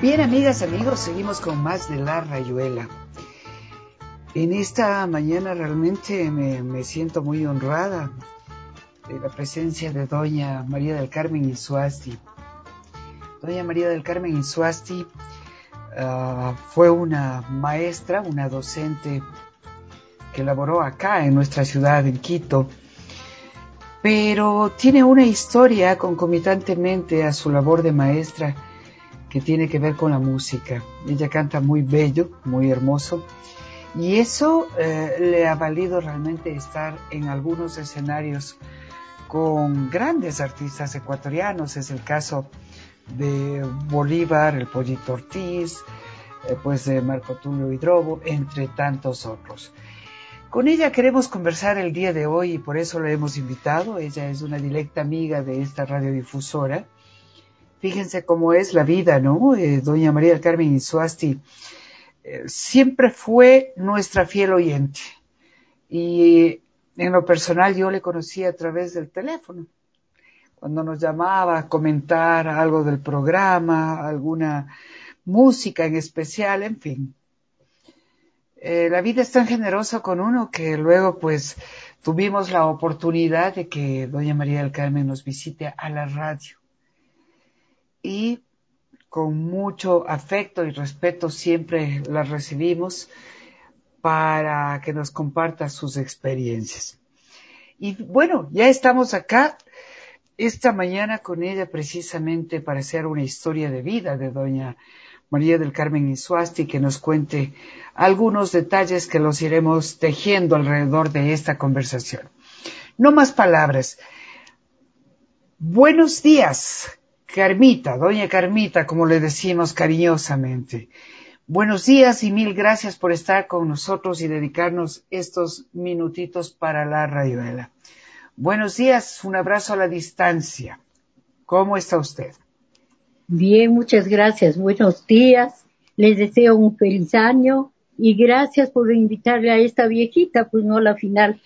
Bien, amigas, amigos, seguimos con más de La Rayuela. En esta mañana realmente me siento muy honrada de la presencia de doña María del Carmen Insuasti. Doña María del Carmen Insuasti fue una maestra, una docente que laboró acá en nuestra ciudad, en Quito, pero tiene una historia concomitantemente a su labor de maestra que tiene que ver con la música. Ella canta muy bello, muy hermoso, y eso le ha valido realmente estar en algunos escenarios con grandes artistas ecuatorianos. Es el caso de Bolívar, el Pollito Ortiz, pues de Marco Tulio Hidrobo, entre tantos otros. Con ella queremos conversar el día de hoy y por eso la hemos invitado. Ella es una directa amiga de esta radiodifusora. Fíjense cómo es la vida, ¿no? Doña María del Carmen Insuasti siempre fue nuestra fiel oyente. Y en lo personal yo le conocí a través del teléfono. Cuando nos llamaba a comentar algo del programa, alguna música en especial, en fin. La vida es tan generosa con uno que luego pues tuvimos la oportunidad de que doña María del Carmen nos visite a la radio. Y con mucho afecto y respeto siempre la recibimos para que nos comparta sus experiencias. Y bueno, ya estamos acá esta mañana con ella precisamente para hacer una historia de vida de doña María del Carmen Insuasti, que nos cuente algunos detalles que los iremos tejiendo alrededor de esta conversación. No más palabras. Buenos días, Carmita, doña Carmita, como le decimos cariñosamente. Buenos días y mil gracias por estar con nosotros y dedicarnos estos minutitos para La Rayuela. Buenos días, un abrazo a la distancia. ¿Cómo está usted? Bien, muchas gracias. Buenos días. Les deseo un feliz año y gracias por invitarle a esta viejita, pues no a la final.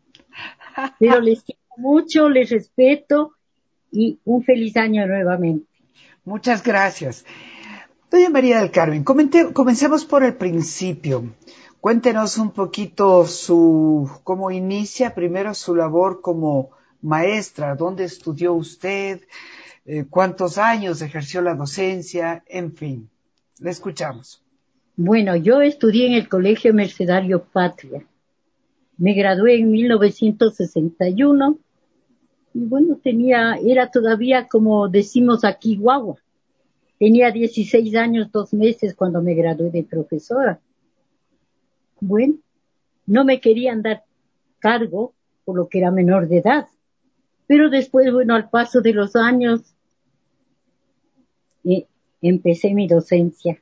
Pero les quiero mucho, les respeto y un feliz año nuevamente. Muchas gracias. Doña María del Carmen, comencemos por el principio. Cuéntenos un poquito cómo inicia primero su labor como maestra, dónde estudió usted, cuántos años ejerció la docencia, en fin. Le escuchamos. Bueno, yo estudié en el Colegio Mercedario Patria. Me gradué en 1961 y bueno, era todavía como decimos aquí, guagua. Tenía 16 años, 2 meses cuando me gradué de profesora. Bueno, no me querían dar cargo por lo que era menor de edad. Pero después, bueno, al paso de los años, empecé mi docencia.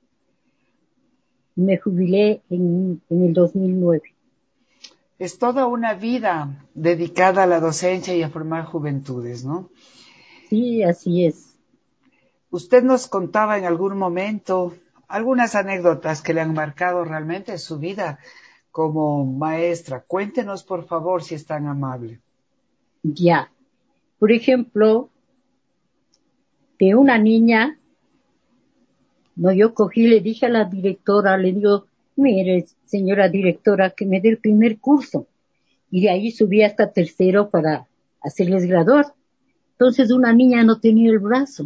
Me jubilé en el 2009. Es toda una vida dedicada a la docencia y a formar juventudes, ¿no? Sí, así es. Usted nos contaba en algún momento algunas anécdotas que le han marcado realmente su vida como maestra. Cuéntenos, por favor, si es tan amable. Ya. Por ejemplo, de una niña, no, yo cogí, le dije a la directora, le digo, mire, señora directora, que me dé el primer curso. Y de ahí subí hasta tercero para hacerles graduar. Entonces una niña no tenía el brazo.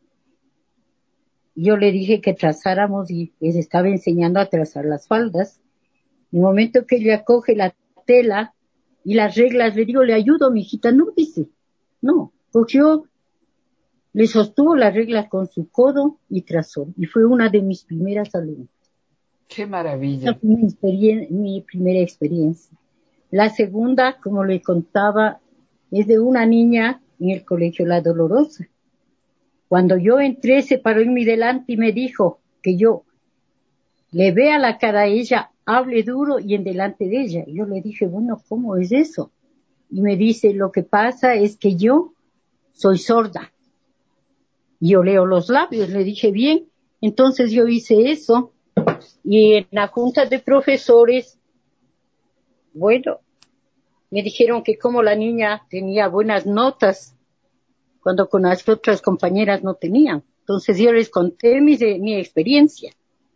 Yo le dije que trazáramos y les estaba enseñando a trazar las faldas. En el momento que ella coge la tela y las reglas, le digo, le ayudo, mijita. No, dice, no. Cogió, le sostuvo las reglas con su codo y trazó. Y fue una de mis primeras alumnas. ¡Qué Esa maravilla! fue mi primera experiencia. La segunda, como le contaba, es de una niña en el colegio La Dolorosa. Cuando yo entré, se paró en mi delante y me dijo que yo le vea la cara a ella, hable duro y en delante de ella. Y yo le dije, bueno, ¿cómo es eso? Y me dice, lo que pasa es que yo soy sorda. Y yo leo los labios. Le dije, bien. Entonces yo hice eso. Y en la junta de profesores, bueno, me dijeron que como la niña tenía buenas notas, cuando con las otras compañeras no tenían. Entonces yo les conté mi experiencia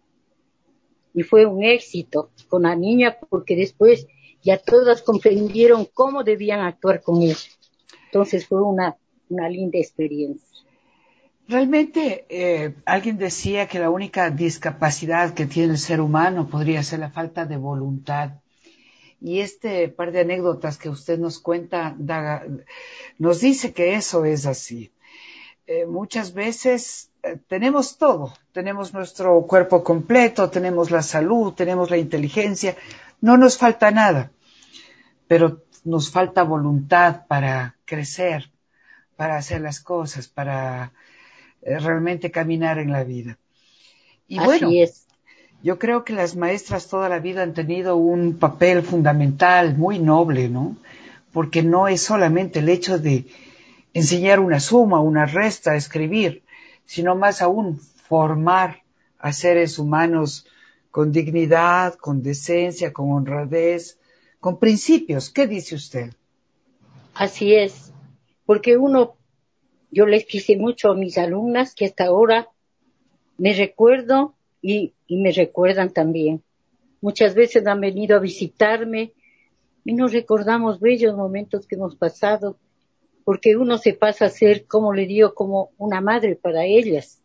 y fue un éxito con la niña porque después ya todas comprendieron cómo debían actuar con ella. Entonces fue una linda experiencia. Realmente alguien decía que la única discapacidad que tiene el ser humano podría ser la falta de voluntad. Y este par de anécdotas que usted nos cuenta nos dice que eso es así. Muchas veces tenemos todo, tenemos nuestro cuerpo completo, tenemos la salud, tenemos la inteligencia, no nos falta nada, pero nos falta voluntad para crecer, para hacer las cosas, para realmente caminar en la vida. Y bueno, Así es. yo creo que las maestras toda la vida han tenido un papel fundamental, muy noble, ¿no? Porque no es solamente el hecho de enseñar una suma, una resta, escribir, sino más aún formar a seres humanos con dignidad, con decencia, con honradez, con principios. ¿Qué dice usted? Así es. Porque yo les quise mucho a mis alumnas que hasta ahora me recuerdo y me recuerdan también. Muchas veces han venido a visitarme y nos recordamos bellos momentos que hemos pasado, porque uno se pasa a ser, como le digo, como una madre para ellas.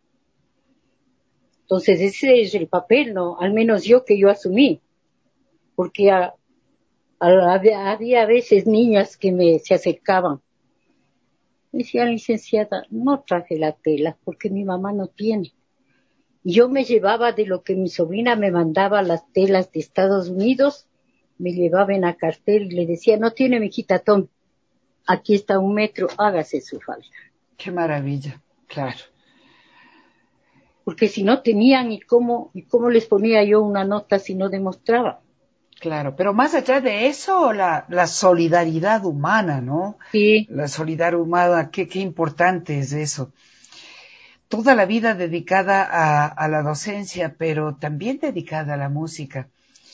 Entonces ese es el papel, ¿no? Al menos yo asumí, porque había a veces niñas que se acercaban. Me decía, licenciada, no traje la tela porque mi mamá no tiene. Y yo me llevaba de lo que mi sobrina me mandaba las telas de Estados Unidos, me llevaba en la cartera y le decía, no tiene, mijita, tome, aquí está 1 metro, hágase su falda. Qué maravilla, claro. Porque si no tenían, ¿y cómo les ponía yo una nota si no demostraba? Claro, pero más allá de eso, la solidaridad humana, ¿no? Sí, La solidaridad humana, qué importante es eso. Toda la vida dedicada a la docencia, pero también dedicada a la música.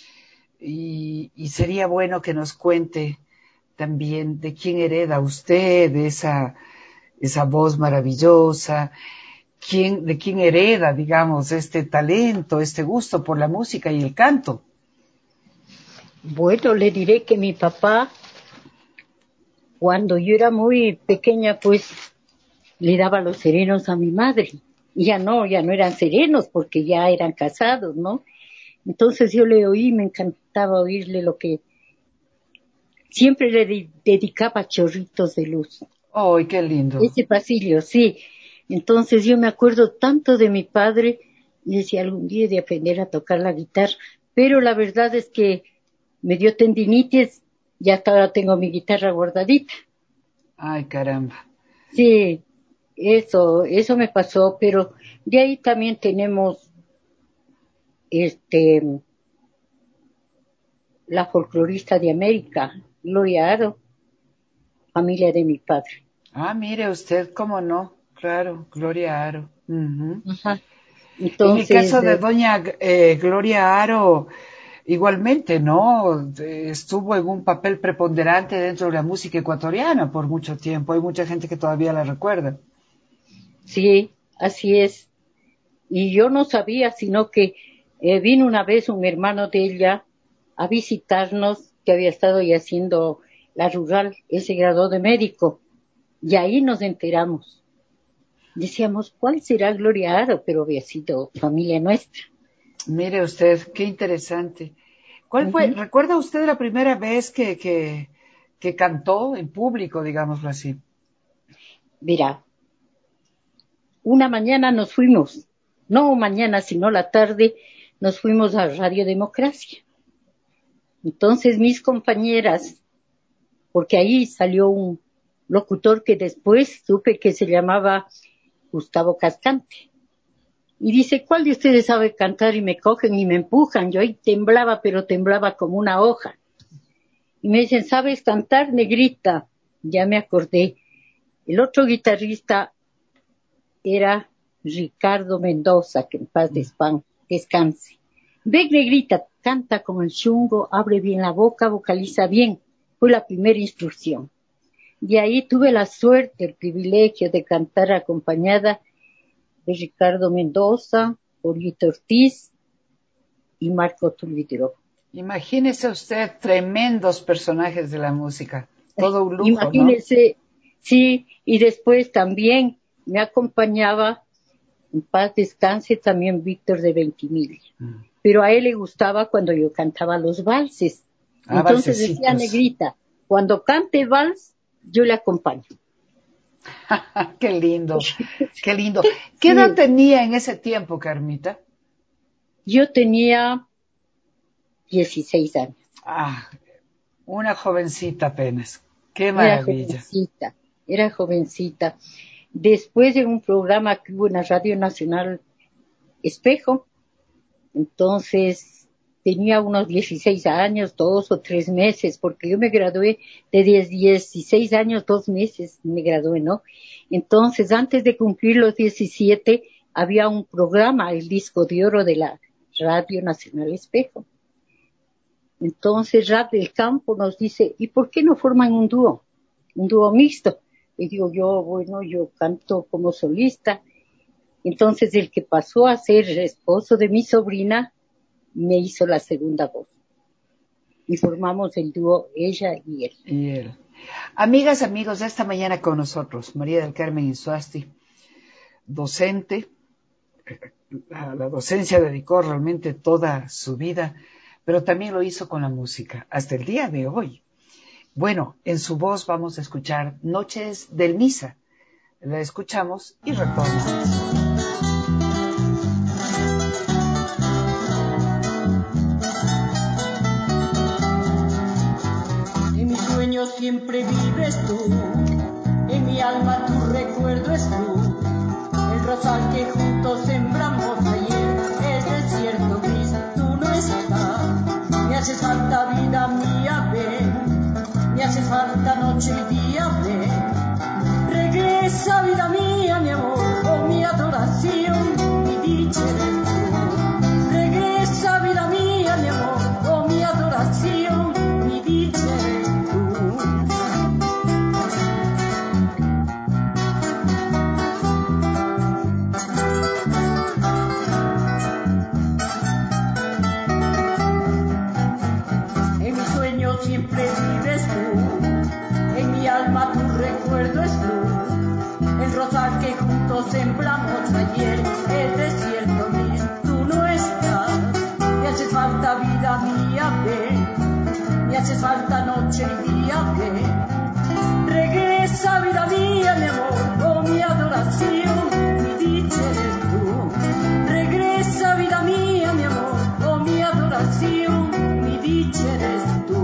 Y sería bueno que nos cuente también de quién hereda usted esa voz maravillosa, de quién hereda, digamos, este talento, este gusto por la música y el canto. bueno, le diré que mi papá, cuando yo era muy pequeña, pues le daba los serenos a mi madre. Y ya no eran serenos porque ya eran casados, ¿no? Entonces yo le oí, me encantaba oírle lo que siempre le dedicaba chorritos de luz. ¡Ay, qué lindo! Ese pasillo, sí. Entonces yo me acuerdo tanto de mi padre y decía algún día de aprender a tocar la guitarra, pero la verdad es que me dio tendinitis y hasta ahora tengo mi guitarra guardadita. ¡Ay, caramba! Sí, eso me pasó, pero de ahí también tenemos este la folclorista de América, Gloria Aro, familia de mi padre. Ah, mire usted, cómo no, claro, Gloria Aro. Ujú. Ajá. En el Entonces, caso de doña Gloria Aro, igualmente, ¿no? Estuvo en un papel preponderante dentro de la música ecuatoriana por mucho tiempo. Hay mucha gente que todavía la recuerda. sí, así es. Y yo no sabía, sino que vino una vez un hermano de ella a visitarnos, que había estado ya haciendo la rural, él se graduó de médico, y ahí nos enteramos. Decíamos, ¿cuál será Gloria Aro? Pero había sido familia nuestra. Mire usted, qué interesante. Ujú. ¿Recuerda usted la primera vez que cantó en público, digámoslo así? Verá, una mañana nos fuimos, no mañana, sino la tarde, nos fuimos a Radio Democracia. Entonces mis compañeras, porque ahí salió un locutor que después supe que se llamaba Gustavo Cascante. Y dice, ¿cuál de ustedes sabe cantar? Y me cogen y me empujan. Yo ahí temblaba, pero temblaba como una hoja. Y me dicen, ¿sabes cantar, negrita? Ya me acordé. El otro guitarrista era Ricardo Mendoza, que en paz descanse. Ve, negrita, canta como el chungo, abre bien la boca, vocaliza bien. Fue la primera instrucción. De ahí tuve la suerte, el privilegio de cantar acompañada de Ricardo Mendoza, Polito Ortiz y Marco Tulvidró. Imagínese usted tremendos personajes de la música. Todo un lujo, Imagínese, ¿no? Sí, y después también me acompañaba, en paz descanse, también Víctor de Ventimiglia. Pero a él le gustaba cuando yo cantaba los valses. Entonces decía Negrita, cuando cante vals, yo le acompaño. Qué lindo, qué lindo. ¿Qué edad tenía en ese tiempo, Carmita? Yo tenía 16 años. Una jovencita apenas. Qué maravilla. Era jovencita. Después de un programa que hubo en la Radio Nacional Espejo, entonces tenía unos 16 años, 2 o 3 meses, porque yo me gradué de 16 años, 2 meses me gradué, ¿no? Entonces, antes de cumplir los 17, había un programa, el disco de oro de la Radio Nacional Espejo. Entonces, Rap del Campo nos dice, ¿y por qué no forman un dúo mixto? Y digo, yo canto como solista. Entonces, el que pasó a ser esposo de mi sobrina, me hizo la segunda voz. Y formamos el dúo ella y él. Amigas, amigos, esta mañana con nosotros, María del Carmen Insuasti, docente. A la docencia dedicó realmente toda su vida, pero también lo hizo con la música, hasta el día de hoy. Bueno, en su voz vamos a escuchar Noches del Misa. La escuchamos y retornamos. En mis sueños siempre vives tú, en mi alma tu recuerdo es tú, el rosal que juntos sembramos ayer, el desierto gris, tú no estás, me hace falta vida mía, ven, me hace falta noche y día, ven, regresa vida mía, mi amor, oh mi adoración, mi dicha eres tú, regresa vida mía, mi amor, oh mi adoración, mi dicha eres tú. En mis sueños siempre vives tú, en mi alma tu recuerdo es tú, el rosal que juntos sembramos ayer, el desierto gris, tú no estás, me hace falta vida mía, ven, me hace falta noche y día, ven, regresa vida mía, mi amor, oh mi adoración, mi dicha eres tú, regresa vida mía, mi amor, oh mi adoración, mi dicha eres tú.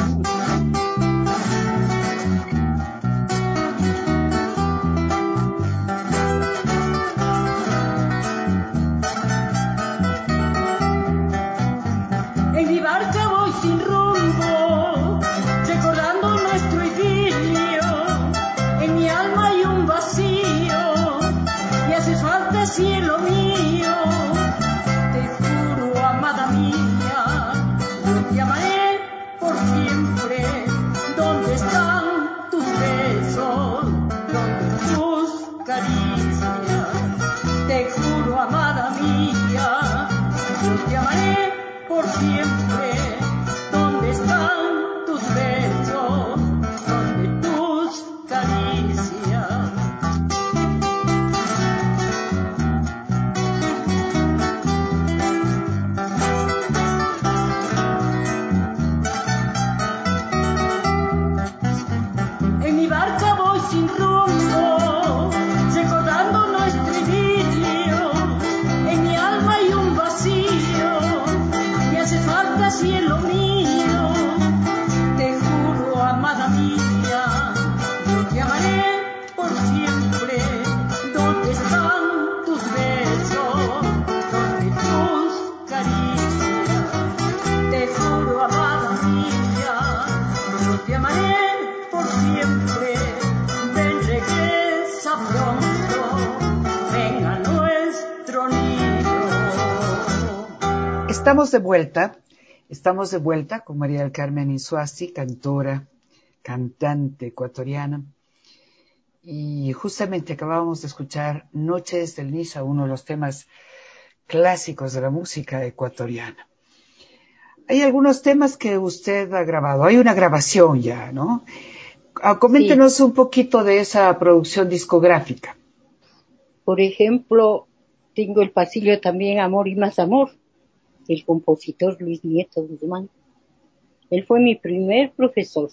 En mi barca voy sin rumbo, recordando nuestro idilio. En mi alma hay un vacío, me hace falta cielo mío. Te juro, amada mía, yo te amaré por siempre. ¿Dónde están tus besos? ¿Dónde tus caricias? Te juro, amada mía, yo te amaré por siempre. ¿Dónde están tus besos? ¿Dónde tus caricias? En mi barca voy sin rumbo, recordando nuestro idilio. En mi alma hay un vacío, me hace falta cielo mío. Te juro, amada mía, yo te amaré por siempre. ¿Dónde están tus besos? ¿Dónde tus caricias? Te juro, amada mía, yo te amaré por siempre. Ven, regresa pronto, ven a nuestro nido. Estamos de vuelta con María del Carmen Insuasti, cantora, cantante ecuatoriana. Y justamente acabamos de escuchar Noches del Niza, uno de los temas clásicos de la música ecuatoriana. Hay algunos temas que usted ha grabado, hay una grabación ya, ¿no? Coméntenos un poquito de esa producción discográfica. Por ejemplo, tengo el pasillo también Amor y Más Amor, del compositor Luis Nieto Guzmán. Él fue mi primer profesor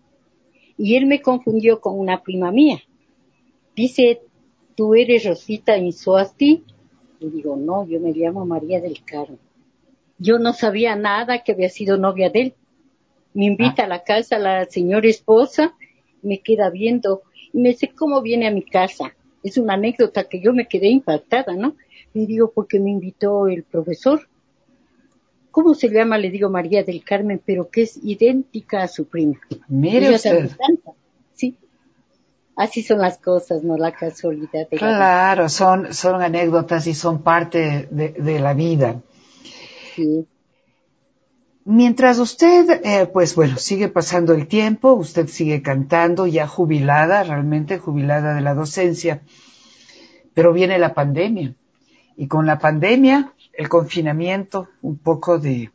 y él me confundió con una prima mía. Dice, ¿tú eres Rosita Insuasti? Le digo, no, yo me llamo María del Carmen. Yo no sabía nada que había sido novia de él. Me invita a la casa la señora esposa, me queda viendo y me dice, ¿cómo viene a mi casa? Es una anécdota que yo me quedé impactada, ¿no? Le digo, porque me invitó el profesor. ¿Cómo se llama? Le digo, María del Carmen, pero que es idéntica a su prima. Mire Ella usted. también canta, sí. Así son las cosas, ¿no? La casualidad de la vida. Claro, son anécdotas y son parte de la vida. Sí. Mientras usted, pues bueno, sigue pasando el tiempo, usted sigue cantando, ya jubilada, realmente jubilada de la docencia, pero viene la pandemia. Y con la pandemia, el confinamiento, un poco de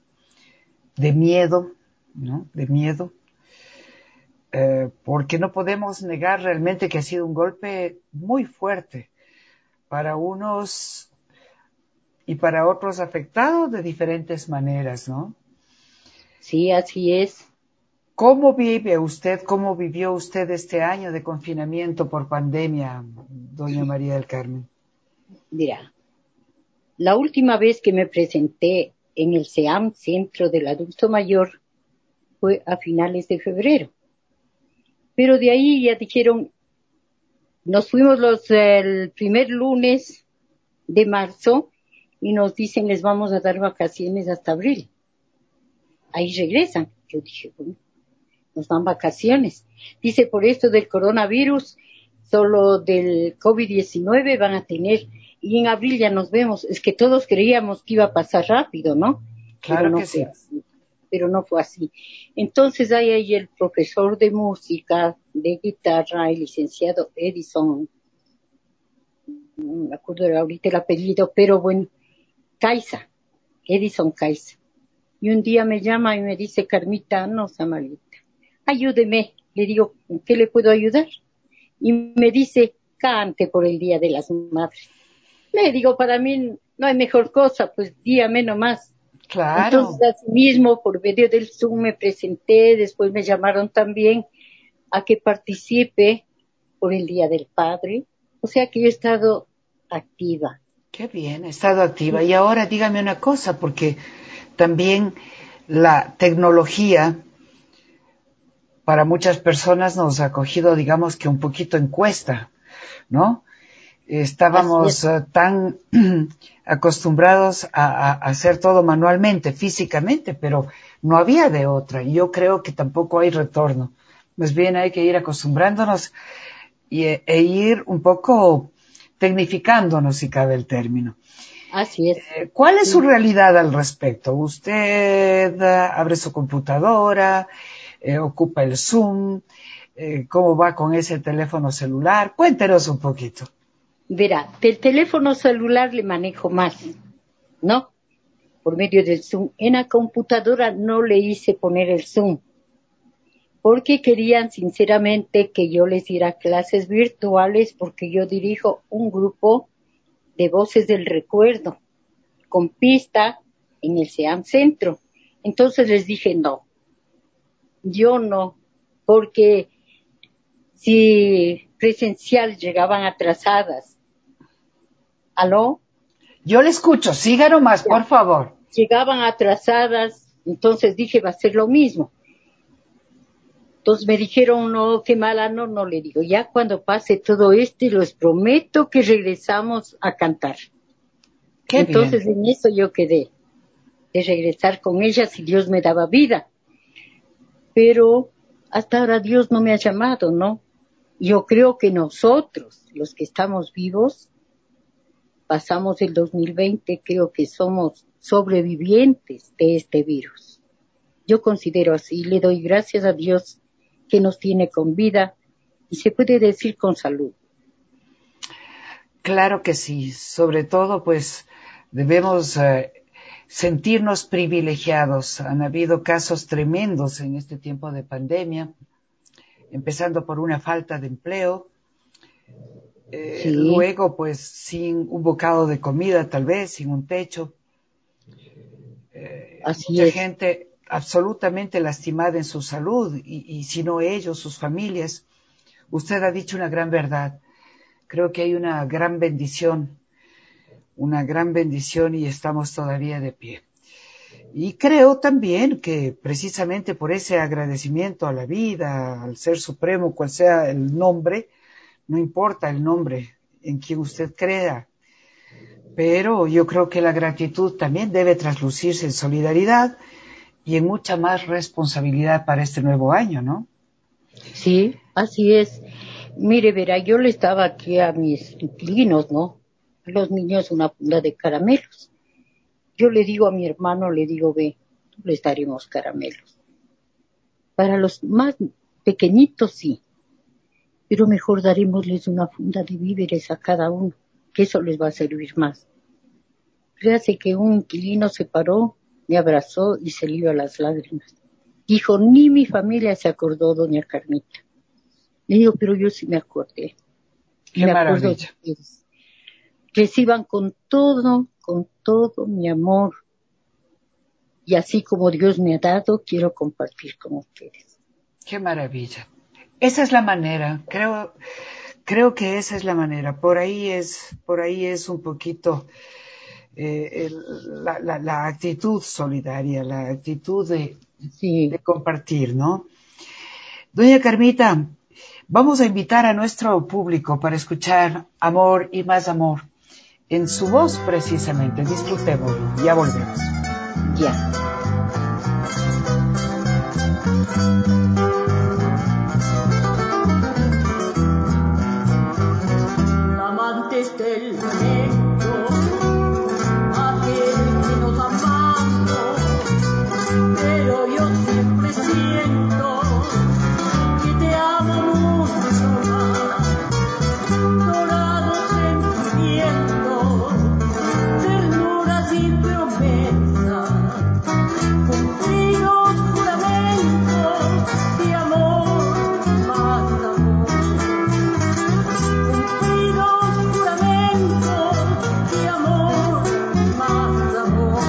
miedo, ¿no? De miedo, porque no podemos negar realmente que ha sido un golpe muy fuerte para unos y para otros afectados de diferentes maneras, ¿no? Sí, así es. ¿Cómo vive usted, cómo vivió usted este año de confinamiento por pandemia, doña María del Carmen? Mira, la última vez que me presenté en el CEAM, Centro del Adulto Mayor, fue a finales de febrero. Pero de ahí ya dijeron, nos fuimos el primer lunes de marzo y nos dicen, les vamos a dar vacaciones hasta abril. Ahí regresan. Yo dije, bueno, nos dan vacaciones. Dice, por esto del coronavirus, solo del COVID-19 van a tener, y en abril ya nos vemos. Es que todos creíamos que iba a pasar rápido, ¿no? Pero Claro no que fue sí. así. Pero no fue así. Entonces hay ahí el profesor de música, de guitarra, el licenciado Edison, no me acuerdo ahorita el apellido, pero bueno, Caiza, Edison Caiza. Y un día me llama y me dice, Carmita, no, Samalita, ayúdeme. Le digo, ¿en qué le puedo ayudar? Y me dice, cante por el Día de las Madres. Le digo, para mí no hay mejor cosa, pues dígame nomás. Entonces, Claro. así mismo, por medio del Zoom me presenté, después me llamaron también a que participe por el Día del Padre. O sea que yo he estado activa. Qué bien, ha estado activa. Y ahora dígame una cosa, porque también la tecnología para muchas personas nos ha cogido, digamos que un poquito en cuesta, ¿no? Así es, Estábamos tan acostumbrados a hacer todo manualmente, físicamente, pero no había de otra. Y yo creo que tampoco hay retorno. Más bien hay que ir acostumbrándonos e ir un poco tecnificándonos, si cabe el término. así es. ¿Cuál es su Sí. realidad al respecto? ¿Usted abre su computadora, ocupa el Zoom? ¿Cómo va con ese teléfono celular? Cuéntenos un poquito. Verá, del teléfono celular le manejo más, ¿no? Por medio del Zoom. En la computadora no le hice poner el Zoom, porque querían sinceramente que yo les diera clases virtuales, porque yo dirijo un grupo de voces del recuerdo, con pista en el SEAM Centro. Entonces les dije, no, yo no, porque si presencial llegaban atrasadas, ¿aló? Yo le escucho, siga nomás, Ya, por favor. llegaban atrasadas, entonces dije, va a ser lo mismo. Entonces me dijeron, no, qué mala, no, no, le digo, ya cuando pase todo esto, les prometo que regresamos a cantar. Qué bien. Entonces en eso yo quedé, de regresar con ella si Dios me daba vida. Pero hasta ahora Dios no me ha llamado, ¿no? Yo creo que nosotros, los que estamos vivos, pasamos el 2020, creo que somos sobrevivientes de este virus. Yo considero así, le doy gracias a Dios que nos tiene con vida y se puede decir con salud. Claro que sí, sobre todo pues debemos sentirnos privilegiados. Han habido casos tremendos en este tiempo de pandemia, empezando por una falta de empleo, Sí, luego pues sin un bocado de comida tal vez, sin un techo, así mucha es. gente absolutamente lastimada en su salud y si no ellos, sus familias. Usted ha dicho una gran verdad. Creo que hay una gran bendición y estamos todavía de pie. Y creo también que precisamente por ese agradecimiento a la vida, al Ser Supremo, cual sea el nombre, no importa el nombre en quien usted crea, pero yo creo que la gratitud también debe traslucirse en solidaridad y en mucha más responsabilidad para este nuevo año, ¿no? Sí, así es. Mire, verá, yo le estaba aquí a mis inquilinos, ¿no? A los niños una funda de caramelos. Yo le digo a mi hermano, le digo, ve, les daremos caramelos. Para los más pequeñitos sí, pero mejor darémosles una funda de víveres a cada uno, que eso les va a servir más. Fíjate que un inquilino se paró, me abrazó y se le iba las lágrimas. Dijo, ni mi familia se acordó, doña Carmita. Le digo, pero yo sí me acordé. Y ¡Qué me acuerdo de maravilla! ustedes. Reciban con todo mi amor. Y así como Dios me ha dado, quiero compartir con ustedes. ¡Qué maravilla! Esa es la manera, creo que esa es la manera. Por ahí es un poquito la actitud solidaria, la actitud de Sí, compartir, ¿no? Doña Carmita, vamos a invitar a nuestro público para escuchar Amor y más amor en su voz precisamente. Disfrutémoslo. Ya volvemos. ya. Amantes del lamento, aquel que nos amamos, pero yo siempre siento que te amo mucho más. Dorados sentimientos, ternuras y promesas, cumplidos juramentos de amor, más amor. Cumplidos juramentos de amor, más amor.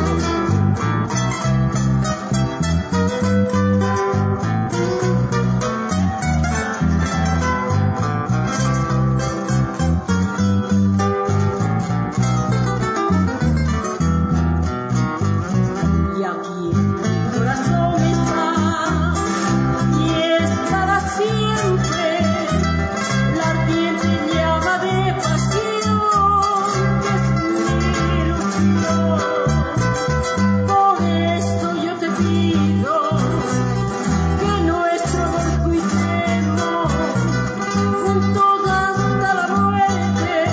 Y aquí mi corazón está, y estará siempre la ardiente llama de pasión que es mi ilusión. Por eso yo te pido que nuestro amor cuidemos, juntos hasta la muerte,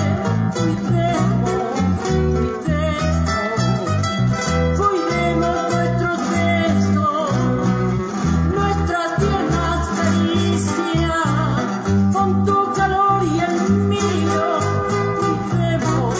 cuidemos nuestros besos, nuestras tiernas caricias, con tu calor y el mío, cuidemos.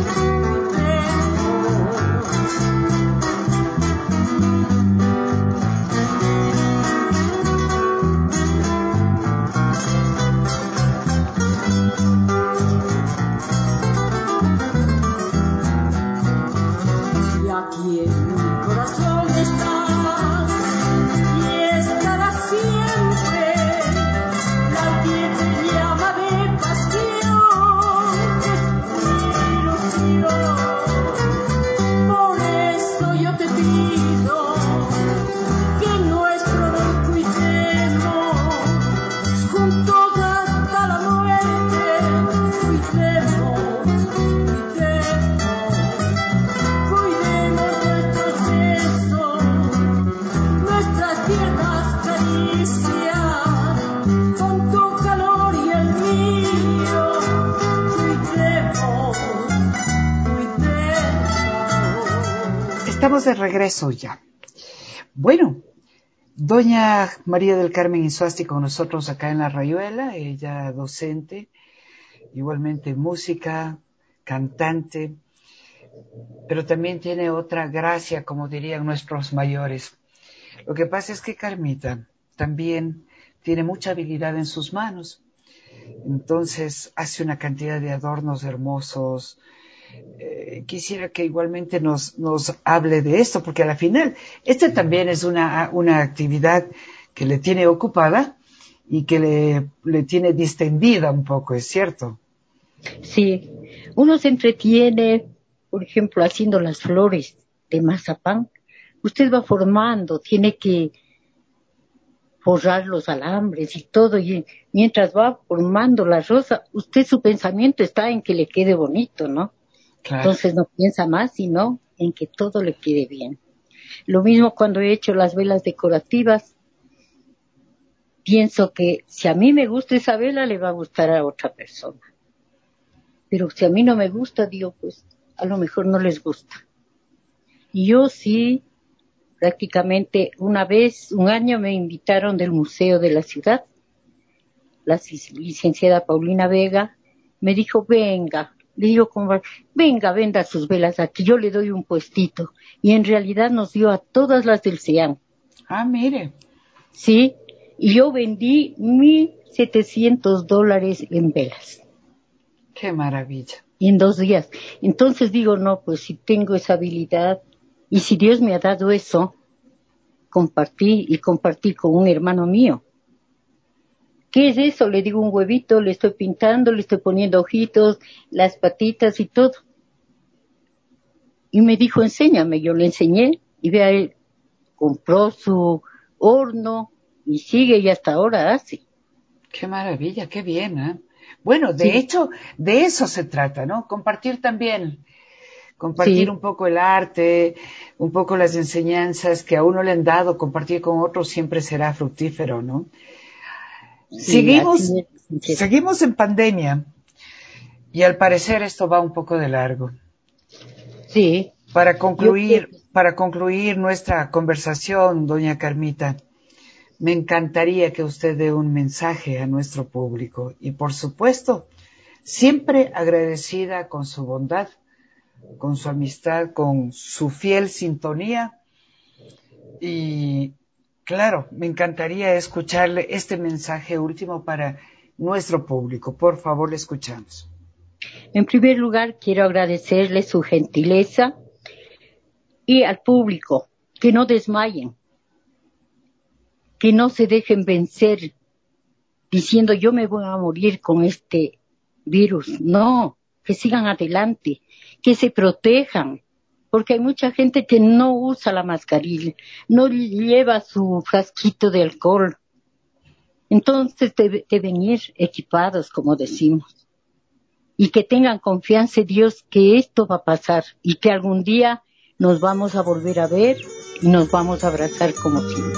Y aquí en mi corazón está, y estará siempre la ardiente llama de pasión que es mi ilusión. Por eso yo te pido que nuestro amor cuidemos, juntos hasta la muerte, cuidemos, cuidemos nuestros besos, nuestras tiernas caricias, con tu calor y el mío, cuidemos. Estamos de regreso ya. Bueno, Doña María del Carmen Insuasti con nosotros acá en La Rayuela, ella docente, igualmente música, cantante, pero también tiene otra gracia, como dirían nuestros mayores. Lo que pasa es que Carmita también tiene mucha habilidad en sus manos, entonces hace una cantidad de adornos hermosos. Quisiera que igualmente nos hable de esto, porque a la final, también es una actividad que le tiene ocupada y que le tiene distendida un poco, ¿es cierto? Sí, uno se entretiene, por ejemplo, haciendo las flores de mazapán. Usted va formando, tiene que forrar los alambres y todo, y mientras va formando la rosa, usted su pensamiento está en que le quede bonito, ¿no? Claro. Entonces no piensa más, sino en que todo le quede bien. Lo mismo cuando he hecho las velas decorativas, pienso que si a mí me gusta esa vela, le va a gustar a otra persona. Pero si a mí no me gusta, digo, pues a lo mejor no les gusta. Y yo sí, prácticamente una vez, un año me invitaron del Museo de la Ciudad. La licenciada Paulina Vega me dijo, venga. Le digo, venga, venda sus velas aquí, yo le doy un puestito. Y en realidad nos dio a todas las del CEAM. Ah, mire. Sí, y yo vendí $1,700 en velas. ¡Qué maravilla! En 2 días. Entonces digo, no, pues si tengo esa habilidad, y si Dios me ha dado eso, compartí con un hermano mío. ¿Qué es eso? Le digo, un huevito, le estoy pintando, le estoy poniendo ojitos, las patitas y todo. Y me dijo, enséñame. Yo le enseñé y vea, él compró su horno y sigue y hasta ahora hace. ¡Qué maravilla! ¡Qué bien! ¿Eh? Bueno, de Sí. hecho, de eso se trata, ¿no? Compartir también. Compartir un poco el arte, un poco las enseñanzas que a uno le han dado, compartir con otros siempre será fructífero, ¿no? Sí, así Seguimos en pandemia y al parecer esto va un poco de largo. Sí. Para concluir nuestra conversación, doña Carmita, me encantaría que usted dé un mensaje a nuestro público y, por supuesto, siempre agradecida con su bondad, con su amistad, con su fiel sintonía. Y claro, me encantaría escucharle este mensaje último para nuestro público. Por favor, le escuchamos. En primer lugar, quiero agradecerle su gentileza y al público que no desmayen, que no se dejen vencer diciendo yo me voy a morir con este virus. No, que sigan adelante, que se protejan, porque hay mucha gente que no usa la mascarilla, no lleva su frasquito de alcohol. Entonces deben ir equipados, como decimos, y que tengan confianza en Dios que esto va a pasar y que algún día nos vamos a volver a ver y nos vamos a abrazar como siempre.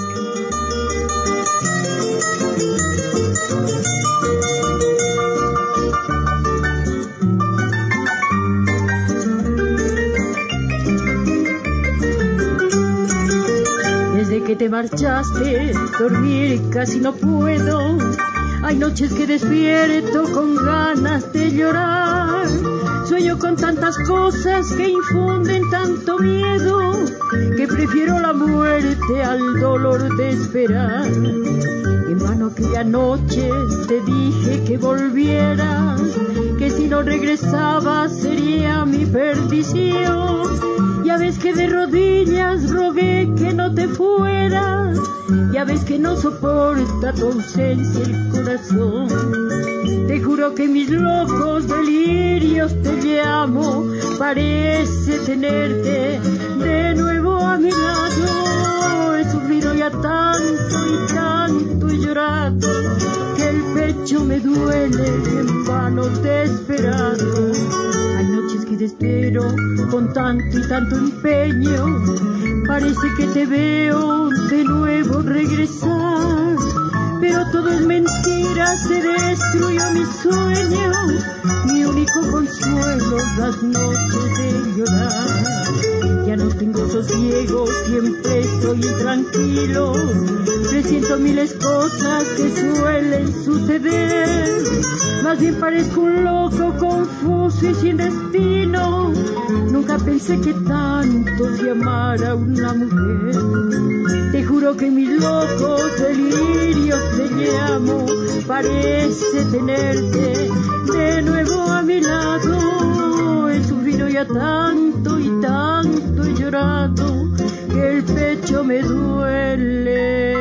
Desde que te marchaste, dormir casi no puedo. Hay noches que despierto con ganas de llorar. Sueño con tantas cosas que infunden tanto miedo, que prefiero la muerte al dolor de esperar. En vano aquella noche te dije que volvieras, que si no regresabas sería mi perdición. Ya ves que de rodillas rogué que no te fueras, ya ves que no soporta tu ausencia el corazón. Te juro que mis locos delirios te llamo, parece tenerte de nuevo a mi lado. He sufrido ya tanto y tanto y llorado, que el pecho me duele y en vano te he esperado. Hay noches que te espero con tanto y tanto empeño, parece que te veo de nuevo regresar, pero todo es mentira, se destruyó mi sueño, mi único consuelo las noches de llorar. Ya no tengo sosiego, siempre estoy intranquilo, presiento miles cosas que suelen suceder. Más bien parezco un loco confuso y sin destino. Nunca pensé que tanto se amara a una mujer. Te juro que mis locos delirios te llamo. Parece tenerte de nuevo a mi lado. He sufrido ya tanto y tanto he llorado que el pecho me duele.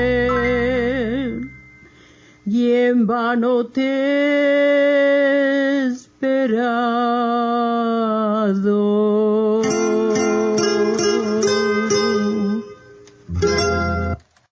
Y en vano te he esperado.